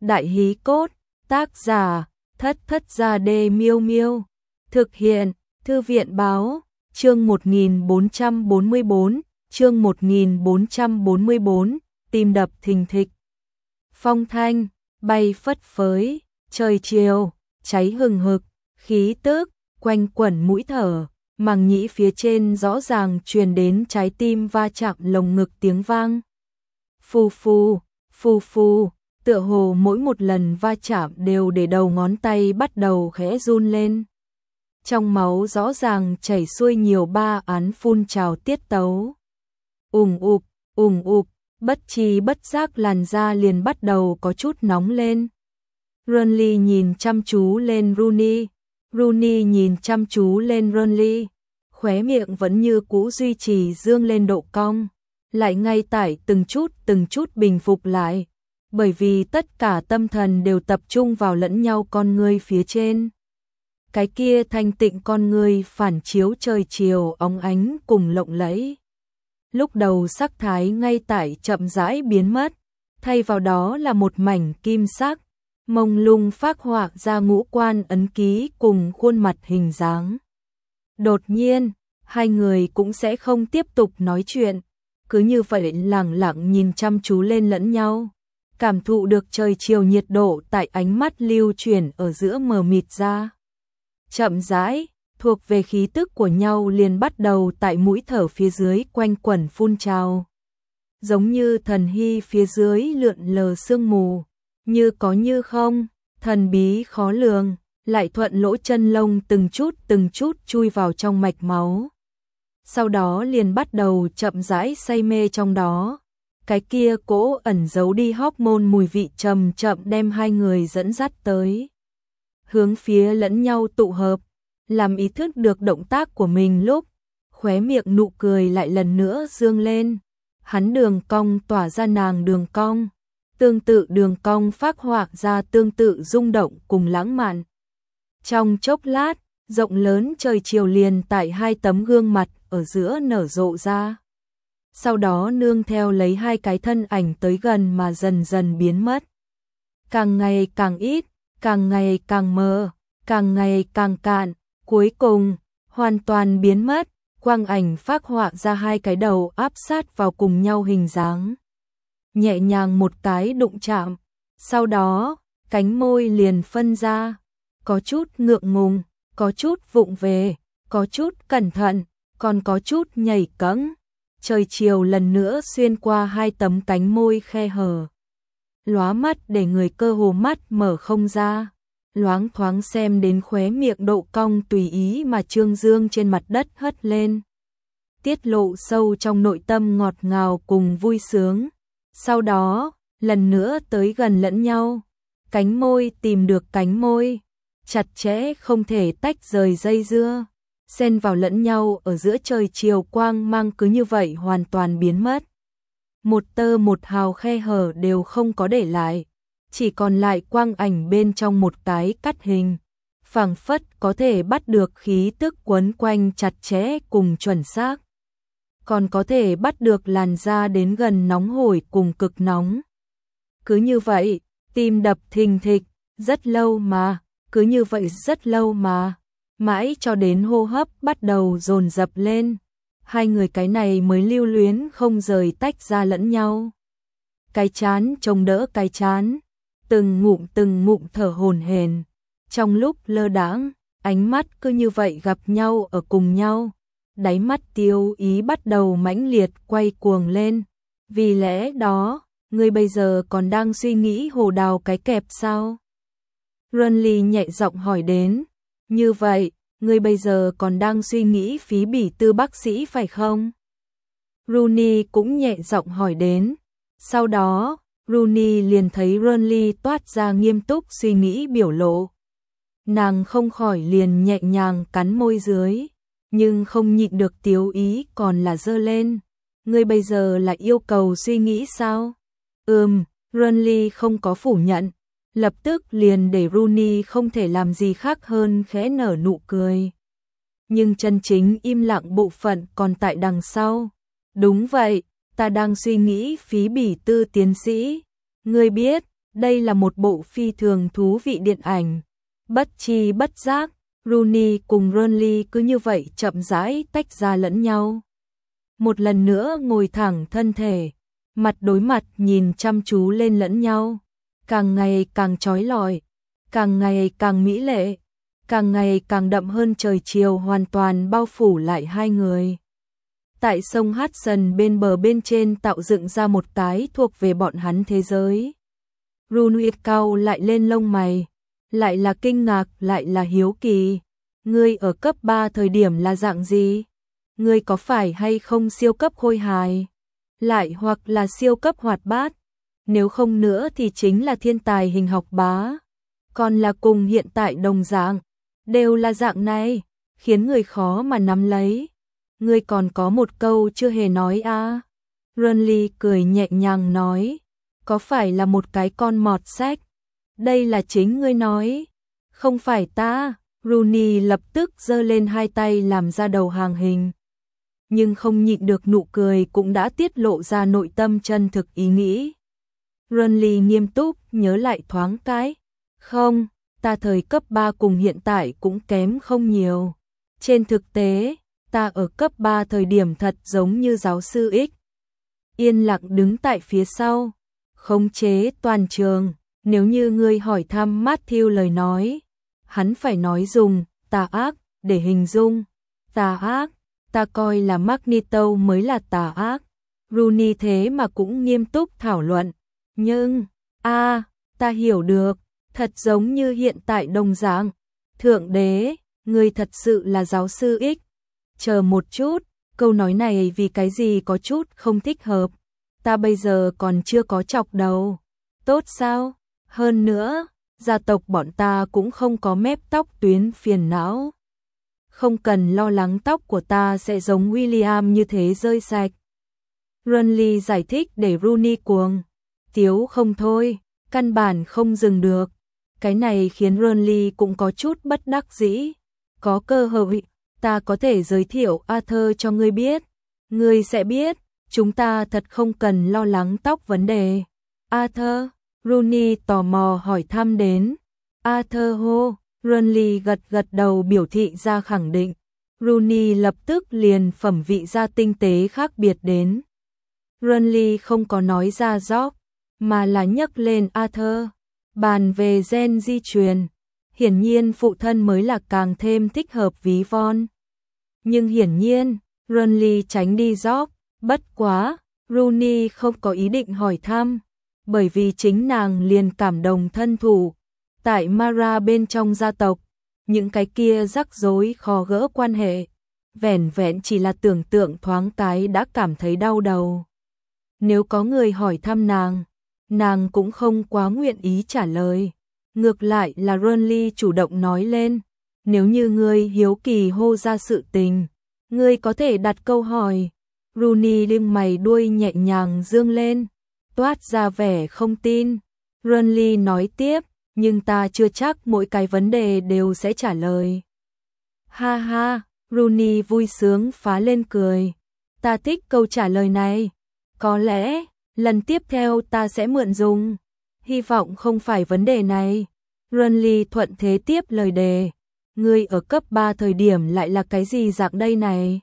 Đại hí cốt, tác giả, Thất Thất Gia Đê Miêu Miêu. Thực hiện, Thư viện báo, chương 1444, chương 1444, tim đập thình thịch. Phong thanh, bay phất phới, trời chiều, cháy hừng hực, khí tức, quanh quẩn mũi thở, màng nhĩ phía trên rõ ràng truyền đến trái tim va chạm lồng ngực tiếng vang. Phù phù, phù phù, tựa hồ mỗi một lần va chạm đều để đầu ngón tay bắt đầu khẽ run lên. Trong máu rõ ràng chảy xuôi nhiều ba án phun trào tiết tấu. Ùng ục, bất tri bất giác làn da liền bắt đầu có chút nóng lên. Renly nhìn chăm chú lên Rooney, Rooney nhìn chăm chú lên Renly, khóe miệng vẫn như cũ duy trì dương lên độ cong, lại ngay tại từng chút bình phục lại, bởi vì tất cả tâm thần đều tập trung vào lẫn nhau con ngươi phía trên. Cái kia thanh tịnh con ngươi phản chiếu trời chiều óng ánh cùng lộng lẫy. Lúc đầu sắc thái ngay tại chậm rãi biến mất, thay vào đó là một mảnh kim sắc, mông lung phác họa ra ngũ quan ấn ký cùng khuôn mặt hình dáng. Đột nhiên, hai người cũng sẽ không tiếp tục nói chuyện, cứ như vậy lẳng lặng nhìn chăm chú lên lẫn nhau, cảm thụ được trời chiều nhiệt độ tại ánh mắt lưu chuyển ở giữa mờ mịt ra. Chậm rãi, thuộc về khí tức của nhau liền bắt đầu tại mũi thở phía dưới quanh quẩn phun trào. Giống như thần hy phía dưới lượn lờ sương mù, như có như không, thần bí khó lường, lại thuận lỗ chân lông từng chút chui vào trong mạch máu. Sau đó liền bắt đầu chậm rãi say mê trong đó. Cái kia cỗ ẩn giấu đi hormone mùi vị chậm chậm đem hai người dẫn dắt tới. Hướng phía lẫn nhau tụ hợp, làm ý thức được động tác của mình lúc, khóe miệng nụ cười lại lần nữa dương lên. Hắn đường cong tỏa ra nàng đường cong, tương tự đường cong phác họa ra tương tự rung động cùng lãng mạn. Trong chốc lát, rộng lớn trời chiều liền tại hai tấm gương mặt ở giữa nở rộ ra. Sau đó nương theo lấy hai cái thân ảnh tới gần mà dần dần biến mất. Càng ngày càng ít, càng ngày càng mờ, càng ngày càng cạn, cuối cùng, hoàn toàn biến mất, quang ảnh phác họa ra hai cái đầu áp sát vào cùng nhau hình dáng. Nhẹ nhàng một cái đụng chạm, sau đó, cánh môi liền phân ra, có chút ngượng ngùng, có chút vụng về, có chút cẩn thận, còn có chút nhảy cẫng. Trời chiều lần nữa xuyên qua hai tấm cánh môi khe hở. Lóa mắt để người cơ hồ mắt mở không ra, loáng thoáng xem đến khóe miệng độ cong tùy ý mà trương dương trên mặt đất hất lên. Tiết lộ sâu trong nội tâm ngọt ngào cùng vui sướng. Sau đó, lần nữa tới gần lẫn nhau, cánh môi tìm được cánh môi, chặt chẽ không thể tách rời dây dưa, xen vào lẫn nhau ở giữa trời chiều quang mang cứ như vậy hoàn toàn biến mất. Một tơ một hào khe hở đều không có để lại, chỉ còn lại quang ảnh bên trong một cái cắt hình, phảng phất có thể bắt được khí tức quấn quanh chặt chẽ cùng chuẩn xác. Còn có thể bắt được làn da đến gần nóng hổi cùng cực nóng. Cứ như vậy, tim đập thình thịch, rất lâu mà, cứ như vậy rất lâu mà, mãi cho đến hô hấp bắt đầu dồn dập lên. Hai người cái này mới lưu luyến không rời tách ra lẫn nhau. Cái chán chống đỡ cái chán, từng ngụm thở hổn hển. Trong lúc lơ đãng, ánh mắt cứ như vậy gặp nhau ở cùng nhau. Đáy mắt tiêu ý bắt đầu mãnh liệt quay cuồng lên. Vì lẽ đó, ngươi bây giờ còn đang suy nghĩ hồ đào cái kẹp sao? Renly nhẹ giọng hỏi đến. Như vậy, ngươi bây giờ còn đang suy nghĩ phí bỉ tư bác sĩ phải không? Rooney cũng nhẹ giọng hỏi đến. Sau đó, Rooney liền thấy Renly toát ra nghiêm túc suy nghĩ biểu lộ. Nàng không khỏi liền nhẹ nhàng cắn môi dưới, nhưng không nhịn được tiếu ý còn là giơ lên. Ngươi bây giờ là yêu cầu suy nghĩ sao? Renly không có phủ nhận, lập tức liền để Rooney không thể làm gì khác hơn khẽ nở nụ cười. Nhưng chân chính im lặng bộ phận còn tại đằng sau. Đúng vậy, ta đang suy nghĩ phí bỉ tư tiến sĩ. Ngươi biết, Đây là một bộ phi thường thú vị điện ảnh. Bất chi bất giác, Rooney cùng Renly cứ như vậy chậm rãi tách ra lẫn nhau. Một lần nữa ngồi thẳng thân thể, mặt đối mặt nhìn chăm chú lên lẫn nhau, càng ngày càng chói lọi, càng ngày càng mỹ lệ, càng ngày càng đậm hơn trời chiều hoàn toàn bao phủ lại hai người. Tại sông Hudson bên bờ bên trên tạo dựng ra một cái thuộc về bọn hắn thế giới. Rooney cau lại lên lông mày, lại là kinh ngạc lại là hiếu kỳ. Ngươi ở cấp 3 thời điểm là dạng gì? Ngươi có phải hay không siêu cấp khôi hài? Lại hoặc là siêu cấp hoạt bát? Nếu không nữa thì chính là thiên tài hình học bá. Còn là cùng hiện tại đồng dạng, đều là dạng này, khiến người khó mà nắm lấy. Ngươi còn có một câu chưa hề nói à? Renly cười nhẹ nhàng nói, có phải là một cái con mọt sách? Đây là chính ngươi nói, không phải ta. Rooney lập tức giơ lên hai tay làm ra đầu hàng hình. Nhưng không nhịn được nụ cười cũng đã tiết lộ ra nội tâm chân thực ý nghĩ. Renly nghiêm túc nhớ lại thoáng cái. Không, ta thời cấp 3 cùng hiện tại cũng kém không nhiều. Trên thực tế, ta ở cấp 3 thời điểm thật giống như giáo sư X. Yên lặng đứng tại phía sau, khống chế toàn trường. Nếu như ngươi hỏi thăm Matthew lời nói, hắn phải nói dùng tà ác để hình dung. Tà ác, ta coi là Magneto mới là tà ác. Rooney thế mà cũng nghiêm túc thảo luận. Nhưng, ta hiểu được, thật giống như hiện tại đồng dạng. Thượng đế, ngươi thật sự là giáo sư X. Chờ một chút, câu nói này vì cái gì có chút không thích hợp. Ta bây giờ còn chưa có chọc đầu. Tốt sao? Hơn nữa, gia tộc bọn ta cũng không có mép tóc tuyến phiền não. Không cần lo lắng tóc của ta sẽ giống William như thế rơi sạch. Renly giải thích để Rooney cuồng tiếu không thôi, căn bản không dừng được. Cái này khiến Renly cũng có chút bất đắc dĩ. Có cơ hội, ta có thể giới thiệu Arthur cho ngươi biết. Ngươi sẽ biết, chúng ta thật không cần lo lắng tóc vấn đề. Arthur, Rooney tò mò hỏi thăm đến. Arthur hô, Renly gật gật đầu biểu thị ra khẳng định. Rooney lập tức liền phẩm vị ra tinh tế khác biệt đến. Renly không có nói ra George, mà là nhắc lên Arthur, bàn về gen di truyền. Hiển nhiên phụ thân mới là càng thêm thích hợp ví von. Nhưng hiển nhiên, Renly tránh đi George, bất quá, Rooney không có ý định hỏi thăm, bởi vì chính nàng liền cảm động thân thủ. Tại Mara bên trong gia tộc, những cái kia rắc rối khó gỡ quan hệ, vẻn vẹn chỉ là tưởng tượng thoáng cái đã cảm thấy đau đầu. Nếu có người hỏi thăm nàng cũng không quá nguyện ý trả lời. Ngược lại là Renly chủ động nói lên, nếu như ngươi hiếu kỳ hô ra sự tình, ngươi có thể đặt câu hỏi. Rooney lưng mày đuôi nhẹ nhàng dương lên, toát ra vẻ không tin. Renly nói tiếp, nhưng ta chưa chắc mỗi cái vấn đề đều sẽ trả lời. Ha ha, Rooney vui sướng phá lên cười. Ta thích câu trả lời này. Có lẽ, lần tiếp theo ta sẽ mượn dùng. Hy vọng không phải vấn đề này. Renly thuận thế tiếp lời đề. Ngươi ở cấp 3 thời điểm lại là cái gì dạng đây này?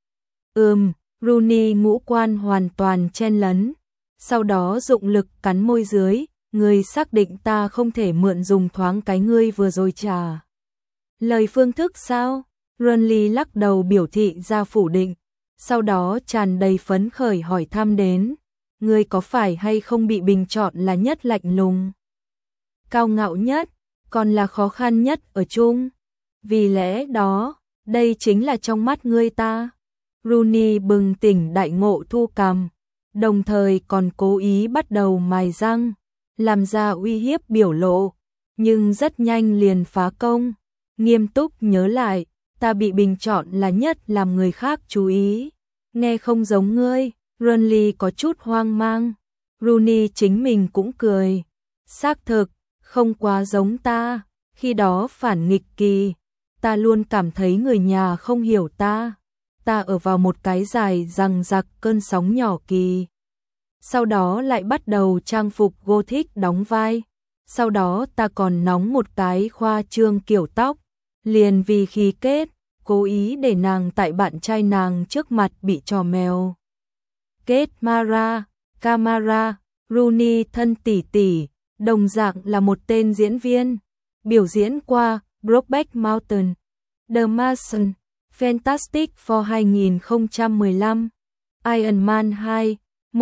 Rooney ngũ quan hoàn toàn chen lấn. Sau đó dụng lực cắn môi dưới. Ngươi xác định ta không thể mượn dùng thoáng cái ngươi vừa rồi trả lời phương thức sao? Renly lắc đầu biểu thị ra phủ định. Sau đó tràn đầy phấn khởi hỏi thăm đến. Ngươi có phải hay không bị bình chọn là nhất lạnh lùng, cao ngạo nhất, còn là khó khăn nhất ở chung? Vì lẽ đó, đây chính là trong mắt ngươi ta. Rooney bừng tỉnh đại ngộ thu cằm, đồng thời còn cố ý bắt đầu mài răng, làm ra uy hiếp biểu lộ, nhưng rất nhanh liền phá công, nghiêm túc nhớ lại, ta bị bình chọn là nhất làm người khác chú ý. Nghe không giống ngươi. Renly có chút hoang mang. Rooney chính mình cũng cười. Xác thực, không quá giống ta. Khi đó phản nghịch kỳ, ta luôn cảm thấy người nhà không hiểu ta. Ta ở vào một cái dài rằng giặc cơn sóng nhỏ kỳ. sau đó lại bắt đầu trang phục Gothic đóng vai. Sau đó ta còn nóng một cái khoa trương kiểu tóc, liền vì khí kết, cố ý để nàng tại bạn trai nàng trước mặt bị trò mèo. Kết Mara, Camara, Rooney thân tỷ tỷ, đồng dạng là một tên diễn viên, biểu diễn qua Brokeback Mountain, The Martian, Fantastic Four 2015, Iron Man 2,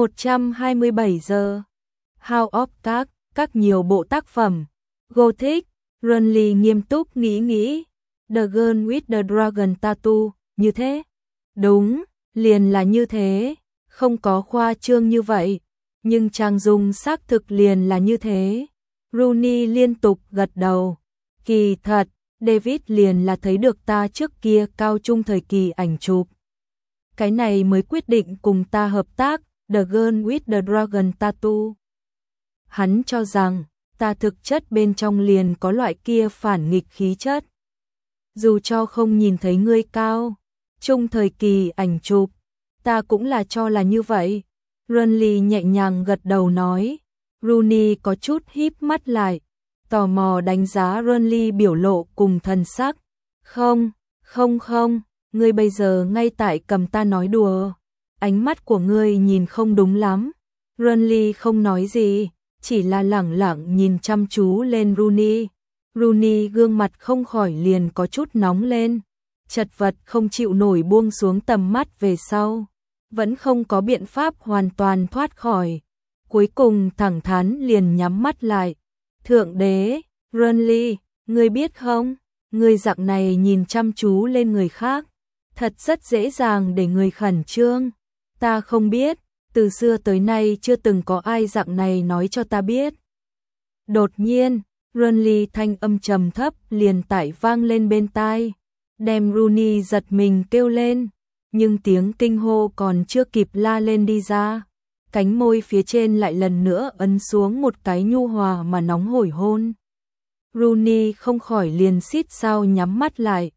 127 giờ, House of Cards, các nhiều bộ tác phẩm. Gothic, Runley nghiêm túc nghĩ, The Girl with the Dragon Tattoo, như thế. Đúng, liền là như thế, không có khoa trương như vậy, nhưng trang dung xác thực liền là như thế. Rooney liên tục gật đầu. Kỳ thật, David liền là thấy được ta trước kia cao trung thời kỳ ảnh chụp. Cái này mới quyết định cùng ta hợp tác, The Girl with the Dragon Tattoo. Hắn cho rằng, ta thực chất bên trong liền có loại kia phản nghịch khí chất. Dù cho không nhìn thấy ngươi cao, trung thời kỳ ảnh chụp, ta cũng là cho là như vậy. Runley nhẹ nhàng gật đầu nói. Rooney có chút híp mắt lại, tò mò đánh giá Runley biểu lộ cùng thần sắc. Không, ngươi bây giờ ngay tại cầm ta nói đùa. Ánh mắt của ngươi nhìn không đúng lắm. Runley không nói gì, chỉ là lẳng lặng nhìn chăm chú lên Rooney. Rooney gương mặt không khỏi liền có chút nóng lên, chật vật không chịu nổi buông xuống tầm mắt về sau. Vẫn không có biện pháp hoàn toàn thoát khỏi. Cuối cùng thẳng thắn liền nhắm mắt lại. Thượng đế, Runley, ngươi biết không, ngươi dạng này nhìn chăm chú lên người khác, thật rất dễ dàng để người khẩn trương. Ta không biết, từ xưa tới nay chưa từng có ai dạng này nói cho ta biết. Đột nhiên, Runley thanh âm trầm thấp liền tải vang lên bên tai, đem Rooney giật mình kêu lên, nhưng tiếng kinh hô còn chưa kịp la lên đi ra. Cánh môi phía trên lại lần nữa ấn xuống một cái nhu hòa mà nóng hổi hôn. Rooney không khỏi liền xít sao nhắm mắt lại,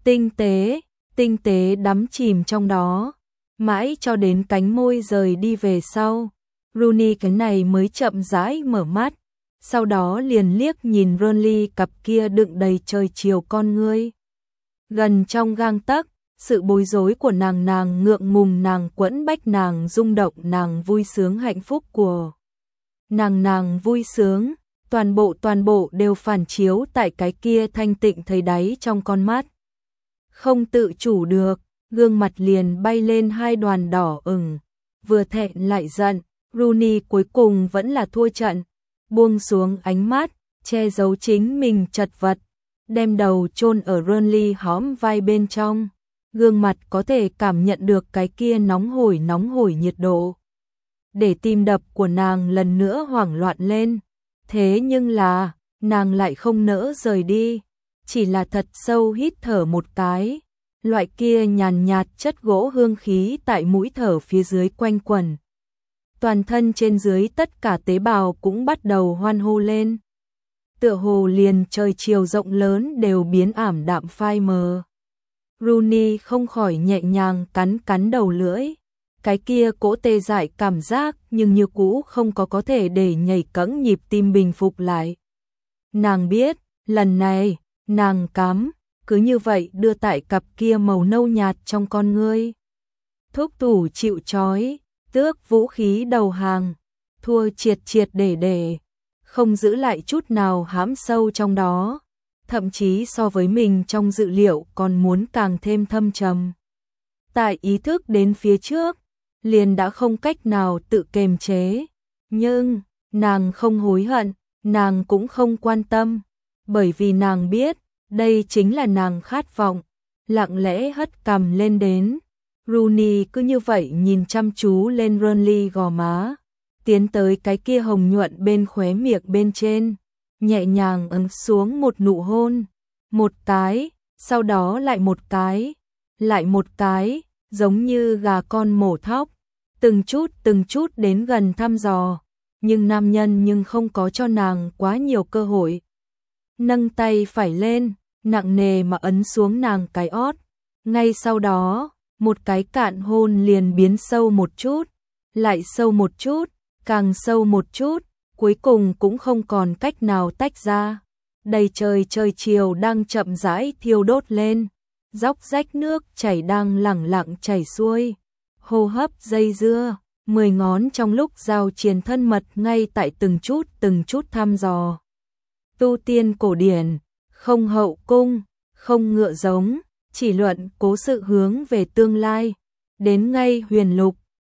tinh tế đắm chìm trong đó, mãi cho đến cánh môi rời đi về sau. Rooney cái này mới chậm rãi mở mắt, sau đó liền liếc nhìn Runley cặp kia đựng đầy trời chiều con ngươi. Gần trong gang tấc, sự bối rối của nàng ngượng ngùng nàng quẫn bách nàng rung động nàng vui sướng hạnh phúc của nàng vui sướng, toàn bộ đều phản chiếu tại cái kia thanh tịnh thấy đáy trong con mắt. Không tự chủ được, gương mặt liền bay lên hai đoàn đỏ ửng, vừa thẹn lại giận. Rooney cuối cùng vẫn là thua trận, buông xuống ánh mắt, che giấu chính mình chật vật, đem đầu chôn ở Runley hõm vai bên trong. Gương mặt có thể cảm nhận được cái kia nóng hổi nhiệt độ, để tim đập của nàng lần nữa hoảng loạn lên. Thế nhưng là, nàng lại không nỡ rời đi, chỉ là thật sâu hít thở một cái, loại kia nhàn nhạt chất gỗ hương khí tại mũi thở phía dưới quanh quẩn. Toàn thân trên dưới tất cả tế bào cũng bắt đầu hoan hô lên. Tựa hồ liền trời chiều rộng lớn đều biến ảm đạm phai mờ. Rooney không khỏi nhẹ nhàng cắn đầu lưỡi, cái kia cỗ tê dại cảm giác nhưng như cũ không có thể để nhảy cẫng nhịp tim bình phục lại. Nàng biết, lần này, nàng cắm, cứ như vậy đưa tại cặp kia màu nâu nhạt trong con ngươi. Thúc thủ chịu trói, tước vũ khí đầu hàng, thua triệt để, không giữ lại chút nào hãm sâu trong đó. Thậm chí so với mình trong dự liệu còn muốn càng thêm thâm trầm. Tại ý thức đến phía trước, liền đã không cách nào tự kiềm chế. Nhưng, nàng không hối hận, nàng cũng không quan tâm, bởi vì nàng biết, đây chính là nàng khát vọng, lặng lẽ hất cằm lên đến. Rooney cứ như vậy nhìn chăm chú lên Runley gò má, tiến tới cái kia hồng nhuận bên khóe miệng bên trên, nhẹ nhàng ấn xuống một nụ hôn, một cái, sau đó lại một cái, giống như gà con mổ thóc, từng chút đến gần thăm dò, nhưng nam nhân nhưng không có cho nàng quá nhiều cơ hội. Nâng tay phải lên, nặng nề mà ấn xuống nàng cái ót, ngay sau đó, một cái cạn hôn liền biến sâu một chút, lại sâu một chút, càng sâu một chút, cuối cùng cũng không còn cách nào tách ra. Đầy trời trời chiều đang chậm rãi thiêu đốt lên, róc rách nước chảy đang lẳng lặng chảy xuôi, hô hấp dây dưa, 10 ngón trong lúc giao triền thân mật ngay tại từng chút thăm dò. Tu tiên cổ điển, không hậu cung, không ngựa giống, chỉ luận cố sự hướng về tương lai, đến ngay huyền lục,